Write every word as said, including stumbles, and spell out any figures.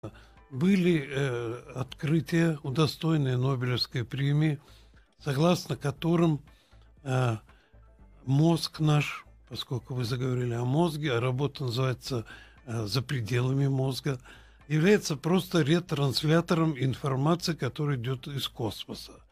Были э, открытия, удостоенные Нобелевской премии, согласно которым э, мозг наш, поскольку вы заговорили о мозге, а работа называется э, «За пределами мозга», является просто ретранслятором информации, которая идет из космоса.